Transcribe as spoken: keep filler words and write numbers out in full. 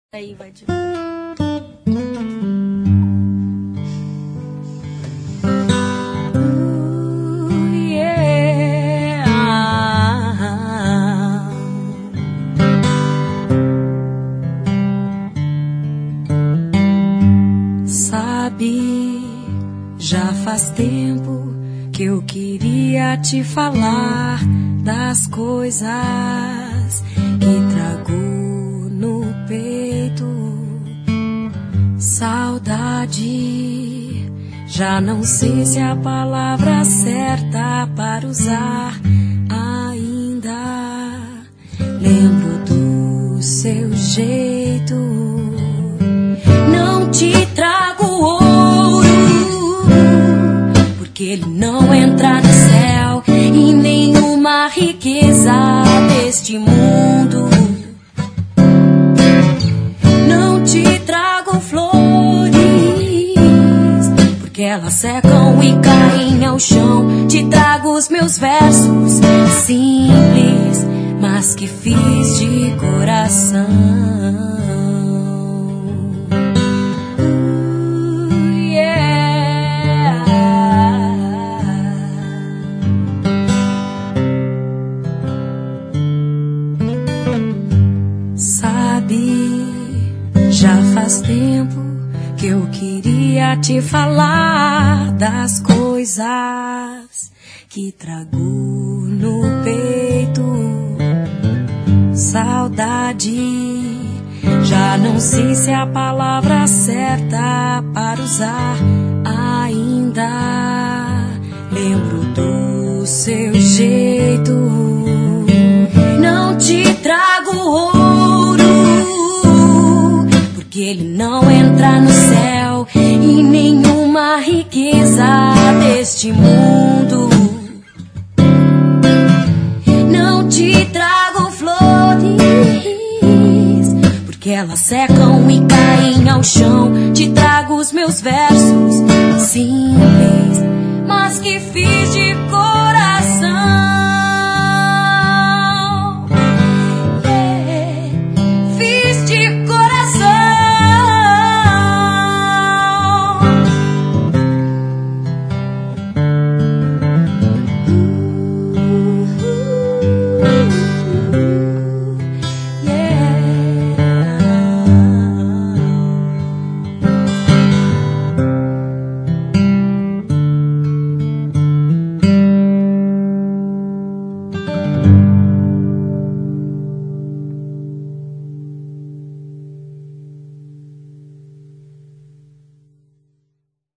Aí vai de Sabe, já faz tempo que eu queria te falar das coisas que trago no peito. Saudade, já não sei se é a palavra certa para usar ainda. Lembro do seu jeito. Não te trago ouro, porque ele não entra no céu, e nenhuma riqueza deste mundo. Não te trago flores, porque elas secam e caem ao chão. Te trago os meus versos simples, mas que fiz de coração. Já faz tempo que eu queria te falar das coisas que trago no peito. Saudade, já não sei se é a palavra certa para usar ainda. Lembro do seu jeito. Não te trago ouro, porque ele não entra no céu, e nenhuma riqueza deste mundo. Não te trago flores, porque elas secam e caem ao chão. Te trago os meus versos simples, mas que fiz de cor.